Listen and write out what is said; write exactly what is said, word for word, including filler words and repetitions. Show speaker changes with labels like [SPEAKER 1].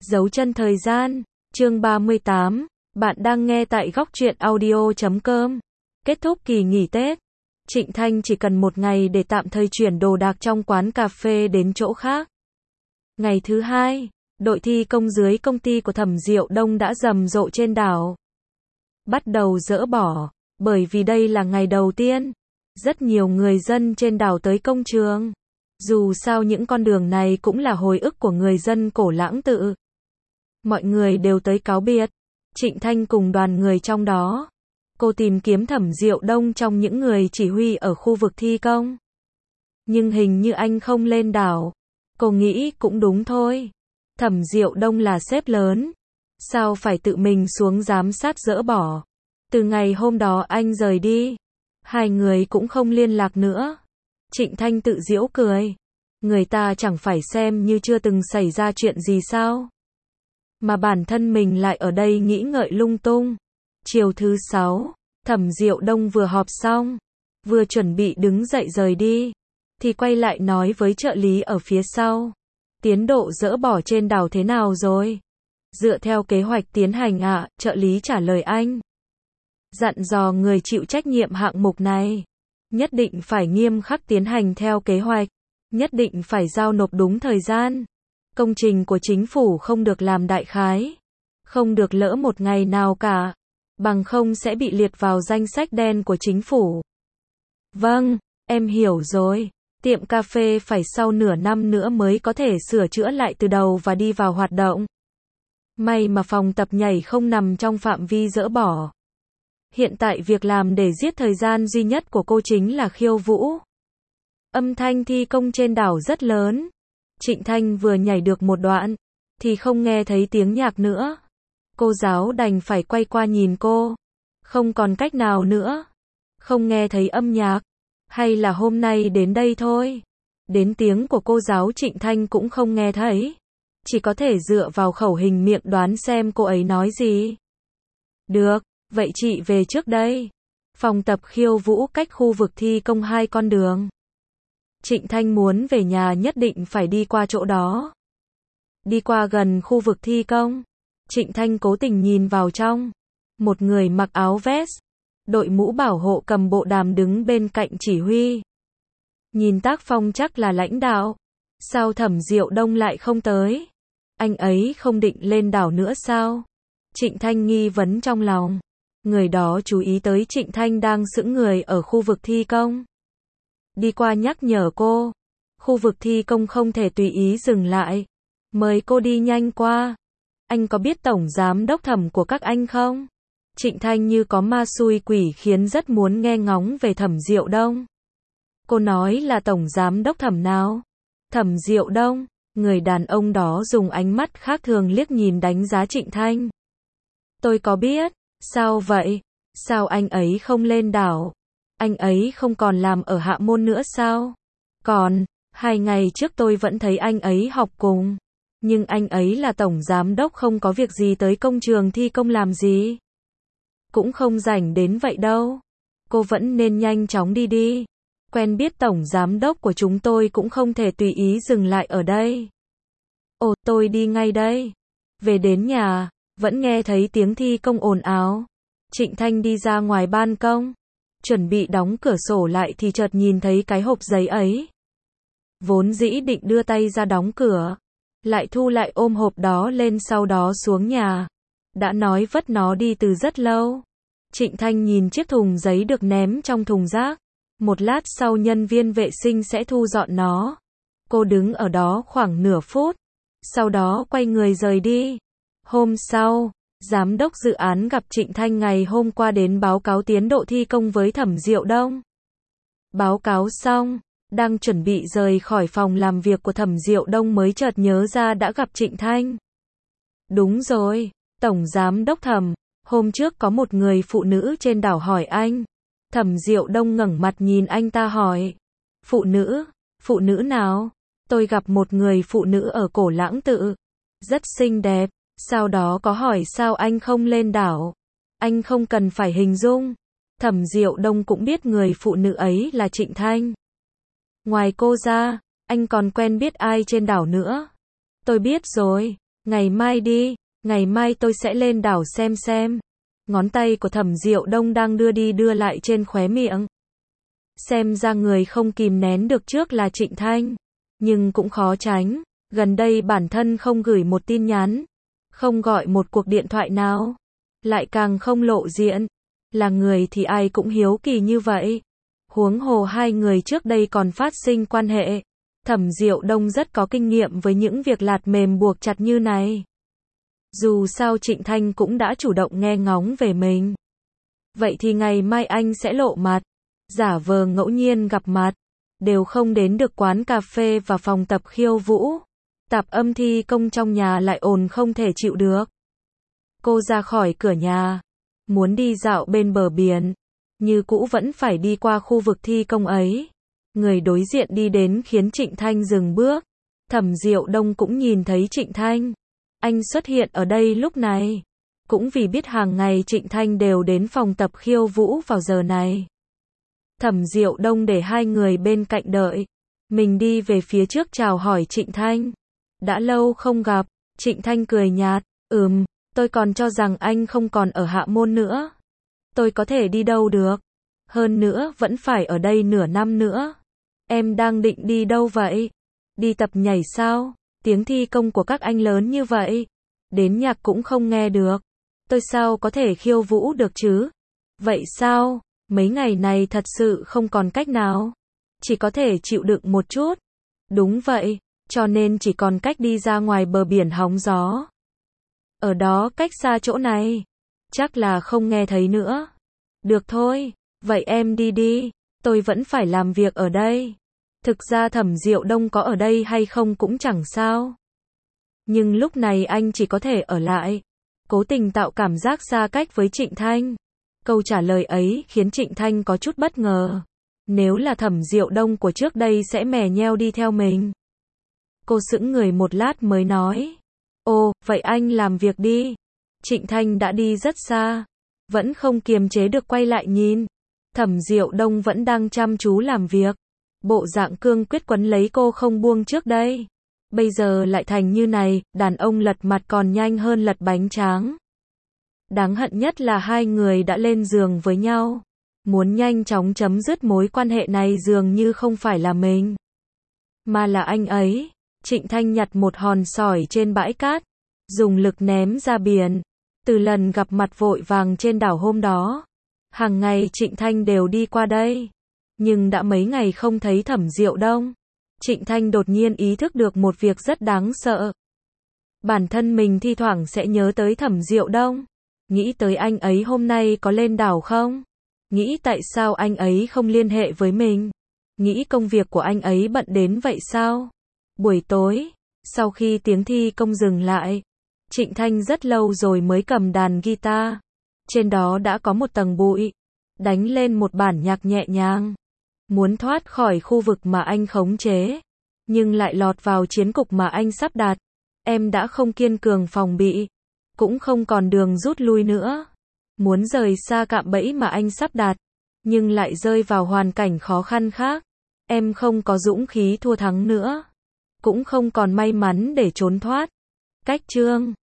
[SPEAKER 1] Dấu chân thời gian, chương ba mươi tám, bạn đang nghe tại góc truyện audio chấm com. Kết thúc kỳ nghỉ Tết, Trịnh Thanh chỉ cần một ngày để tạm thời chuyển đồ đạc trong quán cà phê đến chỗ khác. Ngày thứ hai, đội thi công dưới công ty của Thẩm Diệu Đông đã rầm rộ trên đảo. Bắt đầu dỡ bỏ, bởi vì đây là ngày đầu tiên. Rất nhiều người dân trên đảo tới công trường. Dù sao những con đường này cũng là hồi ức của người dân Cổ Lãng Tự. Mọi người đều tới cáo biệt. Trịnh Thanh cùng đoàn người trong đó. Cô tìm kiếm Thẩm Diệu Đông trong những người chỉ huy ở khu vực thi công. Nhưng hình như anh không lên đảo. Cô nghĩ cũng đúng thôi. Thẩm Diệu Đông là sếp lớn. Sao phải tự mình xuống giám sát dỡ bỏ. Từ ngày hôm đó anh rời đi. Hai người cũng không liên lạc nữa. Trịnh Thanh tự giễu cười. Người ta chẳng phải xem như chưa từng xảy ra chuyện gì sao. Mà bản thân mình lại ở đây nghĩ ngợi lung tung. Chiều thứ sáu, Thẩm Diệu Đông vừa họp xong. Vừa chuẩn bị đứng dậy rời đi. Thì quay lại nói với trợ lý ở phía sau. Tiến độ dỡ bỏ trên đảo thế nào rồi? Dựa theo kế hoạch tiến hành ạ, à, trợ lý trả lời anh. Dặn dò người chịu trách nhiệm hạng mục này. Nhất định phải nghiêm khắc tiến hành theo kế hoạch. Nhất định phải giao nộp đúng thời gian. Công trình của chính phủ không được làm đại khái. Không được lỡ một ngày nào cả. Bằng không sẽ bị liệt vào danh sách đen của chính phủ. Vâng, em hiểu rồi. Tiệm cà phê phải sau nửa năm nữa mới có thể sửa chữa lại từ đầu và đi vào hoạt động. May mà phòng tập nhảy không nằm trong phạm vi dỡ bỏ. Hiện tại việc làm để giết thời gian duy nhất của cô chính là khiêu vũ. Âm thanh thi công trên đảo rất lớn. Trịnh Thanh vừa nhảy được một đoạn, thì không nghe thấy tiếng nhạc nữa. Cô giáo đành phải quay qua nhìn cô. Không còn cách nào nữa. Không nghe thấy âm nhạc. Hay là hôm nay đến đây thôi. Đến tiếng của cô giáo Trịnh Thanh cũng không nghe thấy. Chỉ có thể dựa vào khẩu hình miệng đoán xem cô ấy nói gì. Được, vậy chị về trước đây. Phòng tập khiêu vũ cách khu vực thi công hai con đường. Trịnh Thanh muốn về nhà nhất định phải đi qua chỗ đó. Đi qua gần khu vực thi công. Trịnh Thanh cố tình nhìn vào trong. Một người mặc áo vest, đội mũ bảo hộ cầm bộ đàm đứng bên cạnh chỉ huy. Nhìn tác phong chắc là lãnh đạo. Sao Thẩm Diệu Đông lại không tới? Anh ấy không định lên đảo nữa sao? Trịnh Thanh nghi vấn trong lòng. Người đó chú ý tới Trịnh Thanh đang sững người ở khu vực thi công. Đi qua nhắc nhở cô. Khu vực thi công không thể tùy ý dừng lại. Mời cô đi nhanh qua. Anh có biết tổng giám đốc Thẩm của các anh không? Trịnh Thanh như có ma xui quỷ khiến rất muốn nghe ngóng về Thẩm Diệu Đông. Cô nói là tổng giám đốc Thẩm nào? Thẩm Diệu Đông. Người đàn ông đó dùng ánh mắt khác thường liếc nhìn đánh giá Trịnh Thanh. Tôi có biết. Sao vậy? Sao anh ấy không lên đảo? Anh ấy không còn làm ở Hạ Môn nữa sao? Còn, hai ngày trước tôi vẫn thấy anh ấy học cùng. Nhưng anh ấy là tổng giám đốc không có việc gì tới công trường thi công làm gì. Cũng không rảnh đến vậy đâu. Cô vẫn nên nhanh chóng đi đi. Quen biết tổng giám đốc của chúng tôi cũng không thể tùy ý dừng lại ở đây. Ồ, tôi đi ngay đây. Về đến nhà, vẫn nghe thấy tiếng thi công ồn ào. Trịnh Thanh đi ra ngoài ban công. Chuẩn bị đóng cửa sổ lại thì chợt nhìn thấy cái hộp giấy ấy. Vốn dĩ định đưa tay ra đóng cửa. Lại thu lại ôm hộp đó lên sau đó xuống nhà. Đã nói vất nó đi từ rất lâu. Trịnh Thanh nhìn chiếc thùng giấy được ném trong thùng rác. Một lát sau nhân viên vệ sinh sẽ thu dọn nó. Cô đứng ở đó khoảng nửa phút. Sau đó quay người rời đi. Hôm sau, giám đốc dự án gặp Trịnh Thanh ngày hôm qua đến báo cáo tiến độ thi công với Thẩm Diệu Đông. Báo cáo xong, đang chuẩn bị rời khỏi phòng làm việc của Thẩm Diệu Đông mới chợt nhớ ra đã gặp Trịnh Thanh. Đúng rồi, tổng giám đốc Thẩm, hôm trước có một người phụ nữ trên đảo hỏi anh. Thẩm Diệu Đông ngẩng mặt nhìn anh ta hỏi. Phụ nữ? Phụ nữ nào? Tôi gặp một người phụ nữ ở Cổ Lãng Tự. Rất xinh đẹp. Sau đó có hỏi sao anh không lên đảo. Anh không cần phải hình dung. Thẩm Diệu Đông cũng biết người phụ nữ ấy là Trịnh Thanh. Ngoài cô ra, anh còn quen biết ai trên đảo nữa? Tôi biết rồi. Ngày mai đi, ngày mai tôi sẽ lên đảo xem xem. Ngón tay của Thẩm Diệu Đông đang đưa đi đưa lại trên khóe miệng. Xem ra người không kìm nén được trước là Trịnh Thanh. Nhưng cũng khó tránh, gần đây bản thân không gửi một tin nhắn, không gọi một cuộc điện thoại nào, lại càng không lộ diện. Là người thì ai cũng hiếu kỳ như vậy. Huống hồ hai người trước đây còn phát sinh quan hệ. Thẩm Diệu Đông rất có kinh nghiệm với những việc lạt mềm buộc chặt như này. Dù sao Trịnh Thanh cũng đã chủ động nghe ngóng về mình. Vậy thì ngày mai anh sẽ lộ mặt, giả vờ ngẫu nhiên gặp mặt, đều không đến được quán cà phê và phòng tập khiêu vũ. Tạp âm thi công trong nhà lại ồn không thể chịu được. Cô ra khỏi cửa nhà, muốn đi dạo bên bờ biển, như cũ vẫn phải đi qua khu vực thi công ấy. Người đối diện đi đến khiến Trịnh Thanh dừng bước. Thẩm Diệu Đông cũng nhìn thấy Trịnh Thanh. Anh xuất hiện ở đây lúc này, cũng vì biết hàng ngày Trịnh Thanh đều đến phòng tập khiêu vũ vào giờ này. Thẩm Diệu Đông để hai người bên cạnh đợi. Mình đi về phía trước chào hỏi Trịnh Thanh. Đã lâu không gặp, Trịnh Thanh cười nhạt. Ừm, tôi còn cho rằng anh không còn ở Hạ Môn nữa. Tôi có thể đi đâu được. Hơn nữa vẫn phải ở đây nửa năm nữa. Em đang định đi đâu vậy? Đi tập nhảy sao? Tiếng thi công của các anh lớn như vậy. Đến nhạc cũng không nghe được. Tôi sao có thể khiêu vũ được chứ? Vậy sao? Mấy ngày này thật sự không còn cách nào. Chỉ có thể chịu đựng một chút. Đúng vậy, cho nên chỉ còn cách đi ra ngoài bờ biển hóng gió. Ở đó cách xa chỗ này. Chắc là không nghe thấy nữa. Được thôi, vậy em đi đi. Tôi vẫn phải làm việc ở đây. Thực ra Thẩm Diệu Đông có ở đây hay không cũng chẳng sao. Nhưng lúc này anh chỉ có thể ở lại. Cố tình tạo cảm giác xa cách với Trịnh Thanh. Câu trả lời ấy khiến Trịnh Thanh có chút bất ngờ. Nếu là Thẩm Diệu Đông của trước đây sẽ mè nheo đi theo mình. Cô sững người một lát mới nói. Ồ, vậy anh làm việc đi. Trịnh Thanh đã đi rất xa. Vẫn không kiềm chế được quay lại nhìn. Thẩm Diệu Đông vẫn đang chăm chú làm việc. Bộ dạng cương quyết quấn lấy cô không buông trước đây. Bây giờ lại thành như này, đàn ông lật mặt còn nhanh hơn lật bánh tráng. Đáng hận nhất là hai người đã lên giường với nhau. Muốn nhanh chóng chấm dứt mối quan hệ này dường như không phải là mình, mà là anh ấy. Trịnh Thanh nhặt một hòn sỏi trên bãi cát, dùng lực ném ra biển. Từ lần gặp mặt vội vàng trên đảo hôm đó, hàng ngày Trịnh Thanh đều đi qua đây. Nhưng đã mấy ngày không thấy Thẩm Diệu Đông. Trịnh Thanh đột nhiên ý thức được một việc rất đáng sợ. Bản thân mình thi thoảng sẽ nhớ tới Thẩm Diệu Đông. Nghĩ tới anh ấy hôm nay có lên đảo không? Nghĩ tại sao anh ấy không liên hệ với mình? Nghĩ công việc của anh ấy bận đến vậy sao? Buổi tối, sau khi tiếng thi công dừng lại, Trịnh Thanh rất lâu rồi mới cầm đàn guitar. Trên đó đã có một tầng bụi. Đánh lên một bản nhạc nhẹ nhàng. Muốn thoát khỏi khu vực mà anh khống chế, nhưng lại lọt vào chiến cục mà anh sắp đặt. Em đã không kiên cường phòng bị, cũng không còn đường rút lui nữa. Muốn rời xa cạm bẫy mà anh sắp đặt, nhưng lại rơi vào hoàn cảnh khó khăn khác. Em không có dũng khí thua thắng nữa, cũng không còn may mắn để trốn thoát. Cách chương